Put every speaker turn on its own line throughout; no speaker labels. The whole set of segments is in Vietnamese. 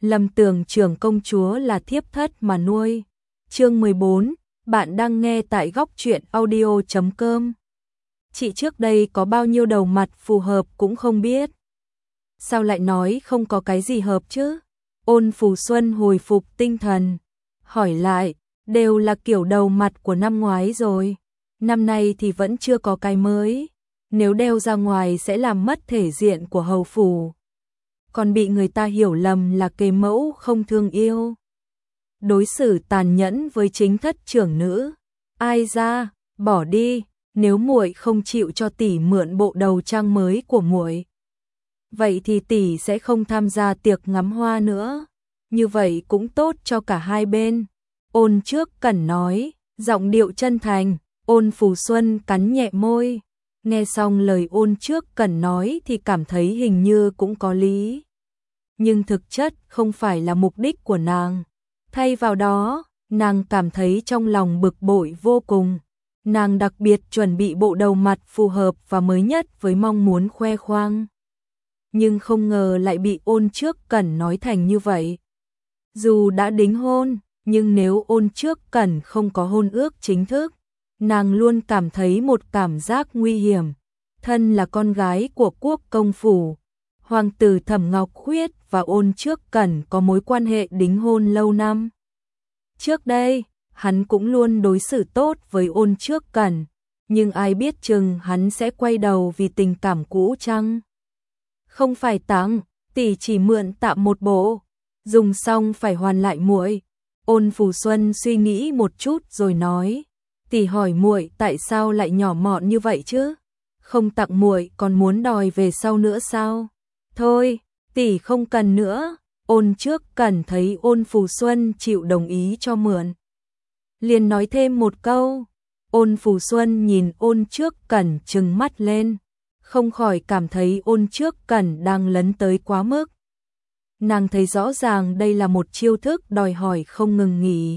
lầm tưởng trưởng công chúa là thiếp thất mà nuôi. Chương 14, bạn đang nghe tại góc truyện audio.com. Chị trước đây có bao nhiêu đầu mặt phù hợp cũng không biết. Sao lại nói không có cái gì hợp chứ? Ôn Phù Xuân hồi phục tinh thần, hỏi lại, đều là kiểu đầu mặt của năm ngoái rồi. Năm nay thì vẫn chưa có cái mới. Nếu đeo ra ngoài sẽ làm mất thể diện của hầu phủ. Còn bị người ta hiểu lầm là kế mẫu không thương yêu. Đối xử tàn nhẫn với chính thất trưởng nữ. Ai ra, bỏ đi, nếu muội không chịu cho tỷ mượn bộ đầu trang mới của muội, vậy thì tỷ sẽ không tham gia tiệc ngắm hoa nữa. Như vậy cũng tốt cho cả hai bên. Ôn Trước Cẩn nói, giọng điệu chân thành. Ôn Phù Xuân cắn nhẹ môi. Nghe xong lời Ôn Trước Cẩn nói thì cảm thấy hình như cũng có lý. Nhưng thực chất không phải là mục đích của nàng. Thay vào đó, nàng cảm thấy trong lòng bực bội vô cùng. Nàng đặc biệt chuẩn bị bộ đầu mặt phù hợp và mới nhất với mong muốn khoe khoang. Nhưng không ngờ lại bị Ôn Trước Cẩn nói thành như vậy. Dù đã đính hôn, nhưng nếu Ôn Trước Cẩn không có hôn ước chính thức, nàng luôn cảm thấy một cảm giác nguy hiểm. Thân là con gái của quốc công phủ, hoàng tử Thẩm Ngọc Khuyết và Ôn Trước Cẩn có mối quan hệ đính hôn lâu năm. Trước đây, hắn cũng luôn đối xử tốt với Ôn Trước Cẩn, nhưng ai biết chừng hắn sẽ quay đầu vì tình cảm cũ chăng? Không phải tặng, tỷ chỉ mượn tạm một bộ, dùng xong phải hoàn lại muội. Ôn Phù Xuân suy nghĩ một chút rồi nói, tỷ hỏi muội tại sao lại nhỏ mọn như vậy chứ? Không tặng muội còn muốn đòi về sau nữa sao? Thôi, tỷ không cần nữa. Ôn Trước Cẩn thấy Ôn Phù Xuân chịu đồng ý cho mượn, liền nói thêm một câu. Ôn Phù Xuân nhìn Ôn Trước Cẩn trừng mắt lên, không khỏi cảm thấy Ôn Trước Cẩn đang lấn tới quá mức. Nàng thấy rõ ràng đây là một chiêu thức đòi hỏi không ngừng nghỉ.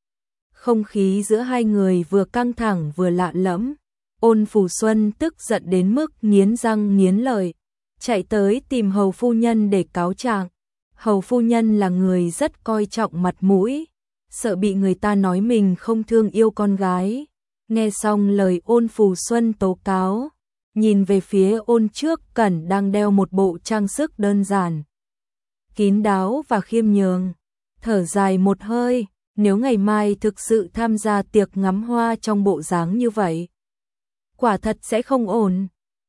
Không khí giữa hai người vừa căng thẳng vừa lạ lẫm. Ôn Phù Xuân tức giận đến mức nghiến răng nghiến lợi, chạy tới tìm hầu phu nhân để cáo trạng. Hầu phu nhân là người rất coi trọng mặt mũi, sợ bị người ta nói mình không thương yêu con gái. Nghe xong lời Ôn Phù Xuân tố cáo, nhìn về phía Ôn Trước Cẩn đang đeo một bộ trang sức đơn giản, kín đáo và khiêm nhường, thở dài một hơi. Nếu ngày mai thực sự tham gia tiệc ngắm hoa trong bộ dáng như vậy, quả thật sẽ không ổn.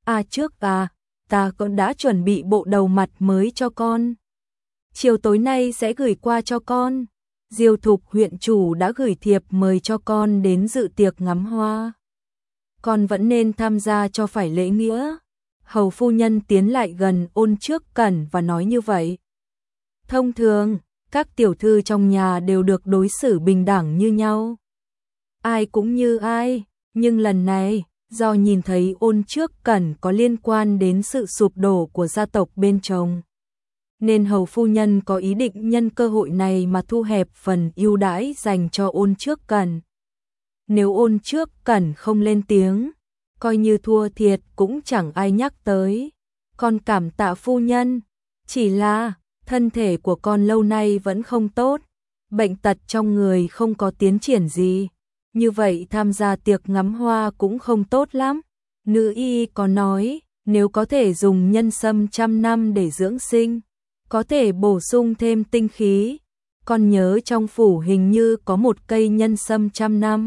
Ta còn đã chuẩn bị bộ đầu mặt mới cho con. Chiều tối nay sẽ gửi qua cho con. Diêu Thục huyện chủ đã gửi thiệp mời cho con đến dự tiệc ngắm hoa. Con vẫn nên tham gia cho phải lễ nghĩa. Hầu phu nhân tiến lại gần Ôn Trước Cẩn và nói như vậy. Thông thường, các tiểu thư trong nhà đều được đối xử bình đẳng như nhau. Ai cũng như ai, nhưng lần này, do nhìn thấy Ôn Trước Cẩn có liên quan đến sự sụp đổ của gia tộc bên chồng, nên hầu phu nhân có ý định nhân cơ hội này mà thu hẹp phần ưu đãi dành cho Ôn Trước Cẩn. Nếu Ôn Trước Cẩn không lên tiếng, coi như thua thiệt cũng chẳng ai nhắc tới. Con cảm tạ phu nhân, chỉ là thân thể của con lâu nay vẫn không tốt, bệnh tật trong người không có tiến triển gì. Như vậy tham gia tiệc ngắm hoa cũng không tốt lắm. Nữ y có nói, nếu có thể dùng nhân sâm 100 năm để dưỡng sinh, có thể bổ sung thêm tinh khí. Con nhớ trong phủ hình như có một cây nhân sâm 100 năm.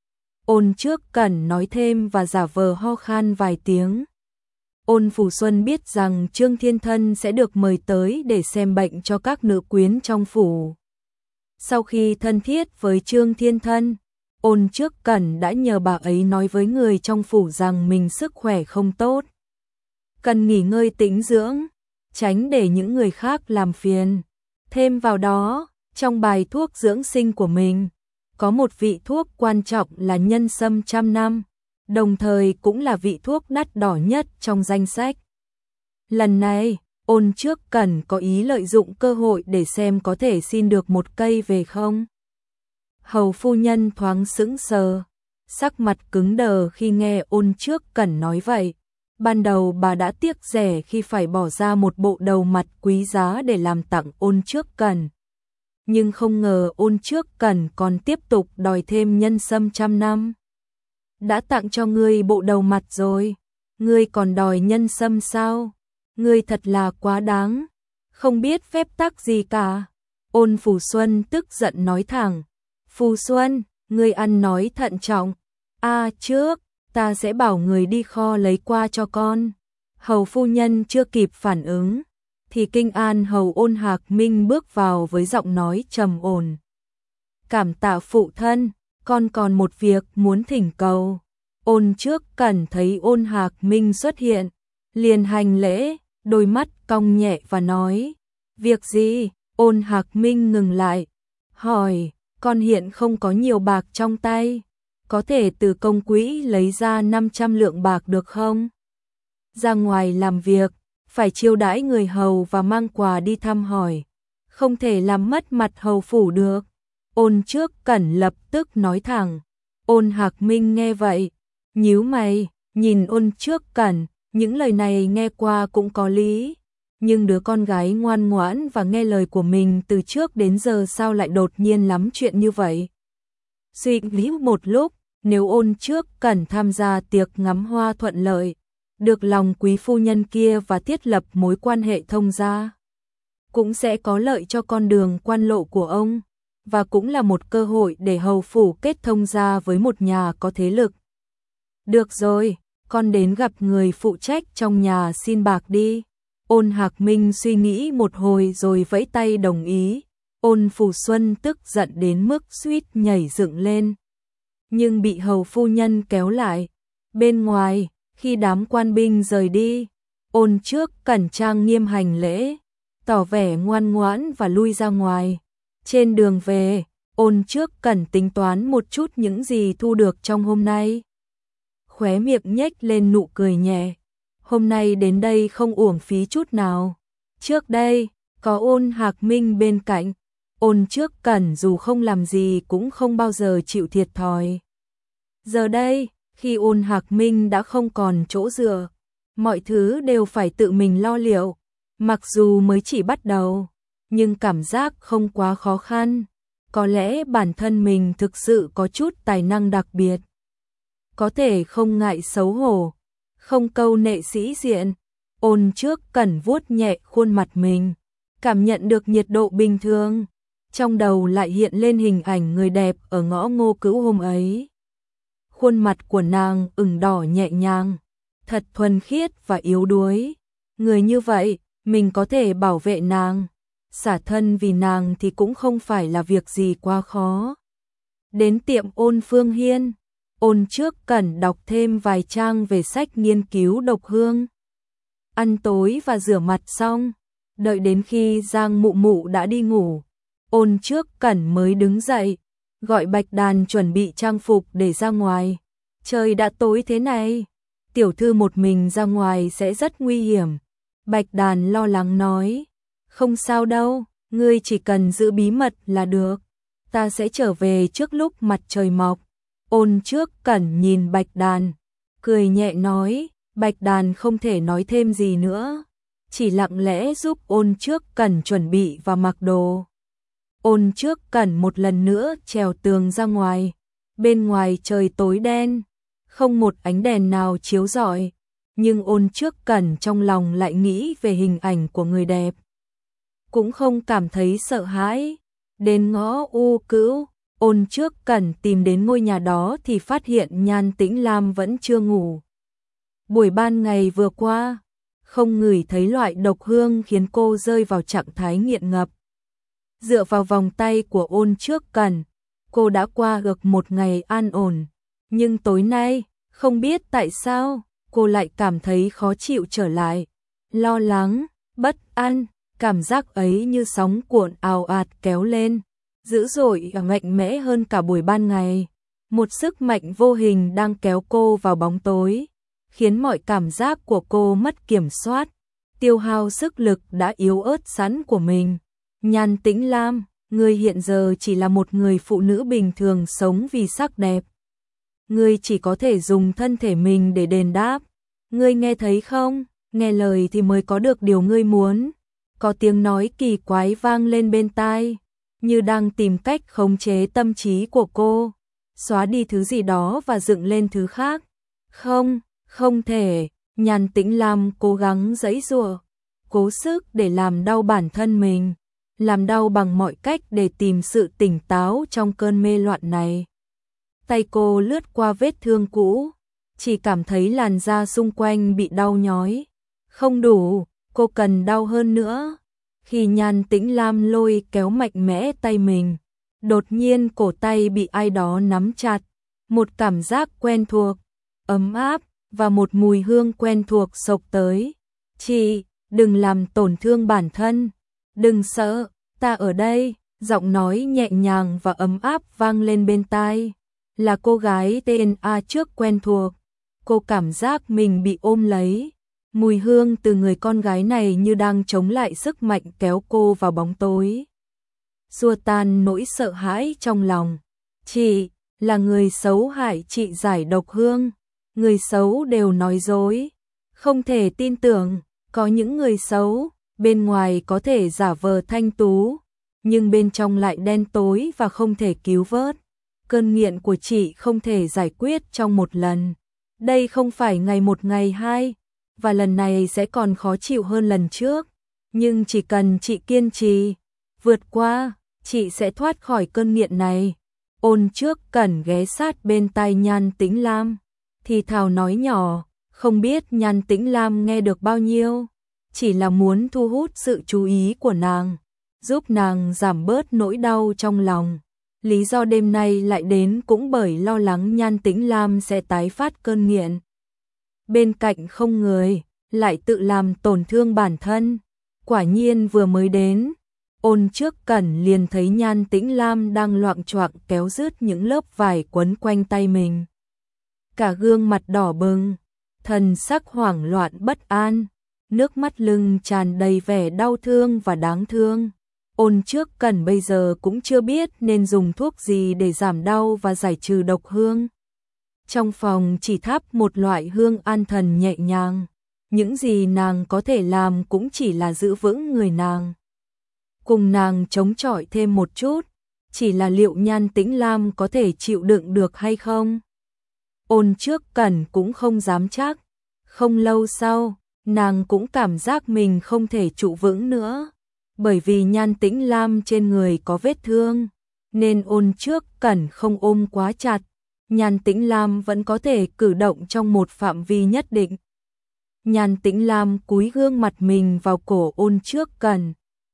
Ôn Trước Cẩn nói thêm và giả vờ ho khan vài tiếng. Ôn Phù Xuân biết rằng Trương Thiên Thân sẽ được mời tới để xem bệnh cho các nữ quyến trong phủ. Sau khi thân thiết với Trương Thiên Thân, Ôn Trước Cẩn đã nhờ bà ấy nói với người trong phủ rằng mình sức khỏe không tốt, cần nghỉ ngơi tĩnh dưỡng, tránh để những người khác làm phiền. Thêm vào đó, trong bài thuốc dưỡng sinh của mình, có một vị thuốc quan trọng là nhân sâm 100 năm, đồng thời cũng là vị thuốc đắt đỏ nhất trong danh sách. Lần này, Ôn Trước Cẩn có ý lợi dụng cơ hội để xem có thể xin được một cây về không. Hầu phu nhân thoáng sững sờ, sắc mặt cứng đờ khi nghe Ôn Trước Cẩn nói vậy. Ban đầu bà đã tiếc rẻ khi phải bỏ ra một bộ đầu mặt quý giá để làm tặng Ôn Trước Cẩn. Nhưng không ngờ Ôn Trước Cẩn còn tiếp tục đòi thêm nhân sâm 100 năm. Đã tặng cho ngươi bộ đầu mặt rồi, ngươi còn đòi nhân sâm sao? Ngươi thật là quá đáng, không biết phép tắc gì cả. Ôn Phù Xuân tức giận nói thẳng. Phù Xuân, ngươi ăn nói thận trọng. Trước, ta sẽ bảo người đi kho lấy qua cho con. Hầu phu nhân chưa kịp phản ứng, thì Kinh An hầu Ôn Hạc Minh bước vào với giọng nói trầm ổn. Cảm tạ phụ thân, con còn một việc muốn thỉnh cầu. Ôn Trước Cẩn thấy Ôn Hạc Minh xuất hiện, liền hành lễ, đôi mắt cong nhẹ và nói, việc gì? Ôn Hạc Minh ngừng lại, hỏi, con hiện không có nhiều bạc trong tay, có thể từ công quỹ lấy ra 500 lượng bạc được không? Ra ngoài làm việc, phải chiêu đãi người hầu và mang quà đi thăm hỏi, không thể làm mất mặt hầu phủ được. Ôn Trước Cẩn lập tức nói thẳng. Ôn Hạc Minh nghe vậy, nhíu mày, nhìn Ôn Trước Cẩn, những lời này nghe qua cũng có lý, nhưng đứa con gái ngoan ngoãn và nghe lời của mình từ trước đến giờ sao lại đột nhiên lắm chuyện như vậy. Suy nghĩ một lúc, nếu Ôn Trước Cẩn tham gia tiệc ngắm hoa thuận lợi, được lòng quý phu nhân kia và thiết lập mối quan hệ thông gia, cũng sẽ có lợi cho con đường quan lộ của ông, và cũng là một cơ hội để hầu phủ kết thông gia với một nhà có thế lực. Được rồi, con đến gặp người phụ trách trong nhà xin bạc đi. Ôn Hạc Minh suy nghĩ một hồi rồi vẫy tay đồng ý. Ôn Phù Xuân tức giận đến mức suýt nhảy dựng lên, nhưng bị hầu phu nhân kéo lại. Bên ngoài, khi đám quan binh rời đi, Ôn Trước Cẩn trang nghiêm hành lễ, tỏ vẻ ngoan ngoãn và lui ra ngoài. Trên đường về, Ôn Trước Cẩn tính toán một chút những gì thu được trong hôm nay. Khóe miệng nhếch lên nụ cười nhẹ. Hôm nay đến đây không uổng phí chút nào. Trước đây, có Ôn Hạc Minh bên cạnh, Ôn Trước Cẩn dù không làm gì cũng không bao giờ chịu thiệt thòi. Giờ đây, khi Ôn Hạc Minh đã không còn chỗ dựa, mọi thứ đều phải tự mình lo liệu. Mặc dù mới chỉ bắt đầu, nhưng cảm giác không quá khó khăn. Có lẽ bản thân mình thực sự có chút tài năng đặc biệt. Có thể không ngại xấu hổ, không câu nệ sĩ diện. Ôn Trước Cẩn vuốt nhẹ khuôn mặt mình, cảm nhận được nhiệt độ bình thường. Trong đầu lại hiện lên hình ảnh người đẹp ở ngõ Ngô Cữu hôm ấy. Khuôn mặt của nàng ửng đỏ nhẹ nhàng, thật thuần khiết và yếu đuối. Người như vậy, mình có thể bảo vệ nàng, xả thân vì nàng thì cũng không phải là việc gì quá khó. Đến tiệm Ôn Phương Hiên, Ôn Trước Cẩn đọc thêm vài trang về sách nghiên cứu độc hương. Ăn tối và rửa mặt xong, đợi đến khi Giang Mụ Mụ đã đi ngủ, Ôn Trước Cẩn mới đứng dậy, gọi Bạch Đàn chuẩn bị trang phục để ra ngoài. Trời đã tối thế này, tiểu thư một mình ra ngoài sẽ rất nguy hiểm. Bạch Đàn lo lắng nói, không sao đâu, ngươi chỉ cần giữ bí mật là được, ta sẽ trở về trước lúc mặt trời mọc. Ôn Trước Cẩn nhìn Bạch Đàn, cười nhẹ nói. Bạch Đàn không thể nói thêm gì nữa, chỉ lặng lẽ giúp Ôn Trước Cẩn chuẩn bị và mặc đồ. Ôn Trước Cẩn một lần nữa trèo tường ra ngoài. Bên ngoài trời tối đen, không một ánh đèn nào chiếu rọi, nhưng Ôn Trước Cẩn trong lòng lại nghĩ về hình ảnh của người đẹp, cũng không cảm thấy sợ hãi. Đến ngõ U Cữu, Ôn Trước Cẩn tìm đến ngôi nhà đó thì phát hiện Nhan Tĩnh Lam vẫn chưa ngủ. Buổi ban ngày vừa qua, không ngửi thấy loại độc hương khiến cô rơi vào trạng thái nghiện ngập. Dựa vào vòng tay của Ôn Trước Cẩn, cô đã qua được một ngày an ổn, nhưng tối nay, không biết tại sao, cô lại cảm thấy khó chịu trở lại. Lo lắng, bất an, cảm giác ấy như sóng cuộn ào ạt kéo lên, dữ dội và mạnh mẽ hơn cả buổi ban ngày. Một sức mạnh vô hình đang kéo cô vào bóng tối, khiến mọi cảm giác của cô mất kiểm soát, tiêu hao sức lực đã yếu ớt sẵn của mình. Nhan Tĩnh Lam, ngươi hiện giờ chỉ là một người phụ nữ bình thường sống vì sắc đẹp. Ngươi chỉ có thể dùng thân thể mình để đền đáp. Ngươi nghe thấy không? Nghe lời thì mới có được điều ngươi muốn. Có tiếng nói kỳ quái vang lên bên tai, như đang tìm cách khống chế tâm trí của cô, xóa đi thứ gì đó và dựng lên thứ khác. Không, không thể. Nhan Tĩnh Lam cố gắng giãy giụa, cố sức để làm đau bản thân mình, làm đau bằng mọi cách để tìm sự tỉnh táo trong cơn mê loạn này. Tay cô lướt qua vết thương cũ, chỉ cảm thấy làn da xung quanh bị đau nhói. Không đủ, cô cần đau hơn nữa. Khi Nhan Tĩnh Lam lôi kéo mạnh mẽ tay mình, đột nhiên cổ tay bị ai đó nắm chặt. Một cảm giác quen thuộc, ấm áp và một mùi hương quen thuộc xộc tới. Chị, đừng làm tổn thương bản thân. Đừng sợ, ta ở đây. Giọng nói nhẹ nhàng và ấm áp vang lên bên tai. Là cô gái tên A trước quen thuộc. Cô cảm giác mình bị ôm lấy. Mùi hương từ người con gái này như đang chống lại sức mạnh kéo cô vào bóng tối, xua tan nỗi sợ hãi trong lòng. Chị là người xấu hại chị giải độc hương. Người xấu đều nói dối. Không thể tin tưởng, có những người xấu, bên ngoài có thể giả vờ thanh tú, nhưng bên trong lại đen tối và không thể cứu vớt. Cơn nghiện của chị không thể giải quyết trong một lần. Đây không phải ngày một ngày hai, và lần này sẽ còn khó chịu hơn lần trước. Nhưng chỉ cần chị kiên trì, vượt qua, chị sẽ thoát khỏi cơn nghiện này. Ôn Trước Cẩn ghé sát bên tai Nhan Tĩnh Lam, thì thào nói nhỏ, không biết Nhan Tĩnh Lam nghe được bao nhiêu, chỉ là muốn thu hút sự chú ý của nàng, giúp nàng giảm bớt nỗi đau trong lòng. Lý do đêm nay lại đến cũng bởi lo lắng Nhan Tĩnh Lam sẽ tái phát cơn nghiện. Bên cạnh không người, lại tự làm tổn thương bản thân. Quả nhiên vừa mới đến, Ôn Trước Cẩn liền thấy Nhan Tĩnh Lam đang loạng choạng kéo rứt những lớp vải quấn quanh tay mình. Cả gương mặt đỏ bừng, thần sắc hoảng loạn bất an, nước mắt lưng tràn đầy vẻ đau thương và đáng thương. Ôn Trước Cẩn bây giờ cũng chưa biết nên dùng thuốc gì để giảm đau và giải trừ độc hương. Trong phòng chỉ thắp một loại hương an thần nhẹ nhàng, những gì nàng có thể làm cũng chỉ là giữ vững người nàng, cùng nàng chống chọi thêm một chút, chỉ là liệu Nhan Tĩnh Lam có thể chịu đựng được hay không? Ôn Trước Cẩn cũng không dám chắc. Không lâu sau, nàng cũng cảm giác mình không thể trụ vững nữa, bởi vì Nhan Tĩnh Lam trên người có vết thương, nên Ôn Trước Cẩn không ôm quá chặt. Nhan Tĩnh Lam vẫn có thể cử động trong một phạm vi nhất định. Nhan Tĩnh Lam cúi gương mặt mình vào cổ Ôn Trước Cẩn,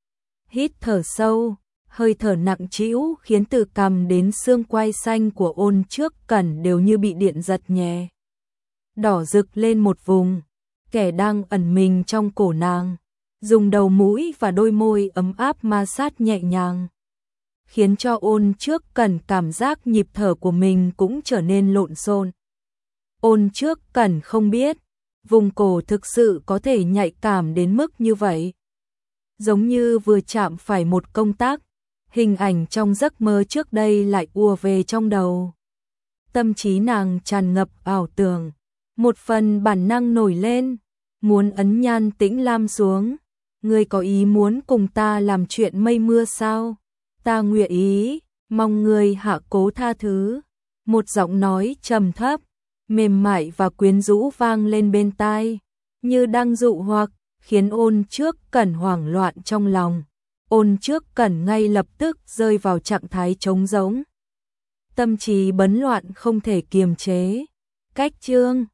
hít thở sâu, hơi thở nặng trĩu khiến từ cằm đến xương quai xanh của Ôn Trước Cẩn đều như bị điện giật nhẹ, đỏ rực lên một vùng. Kẻ đang ẩn mình trong cổ nàng, dùng đầu mũi và đôi môi ấm áp ma sát nhẹ nhàng, khiến cho Ôn Trước Cẩn cảm giác nhịp thở của mình cũng trở nên lộn xộn. Ôn Trước Cẩn không biết, vùng cổ thực sự có thể nhạy cảm đến mức như vậy. Giống như vừa chạm phải một công tắc, hình ảnh trong giấc mơ trước đây lại ùa về trong đầu. Tâm trí nàng tràn ngập ảo tưởng, một phần bản năng nổi lên, muốn ấn Nhan Tĩnh Lam xuống. Ngươi có ý muốn cùng ta làm chuyện mây mưa sao? Ta nguyện ý, mong ngươi hạ cố tha thứ. Một giọng nói trầm thấp, mềm mại và quyến rũ vang lên bên tai, như đang dụ hoặc, khiến Ôn Trước Cẩn hoảng loạn trong lòng. Ôn Trước Cẩn ngay lập tức rơi vào trạng thái trống rỗng. Tâm trí bấn loạn không thể kiềm chế. Cách chương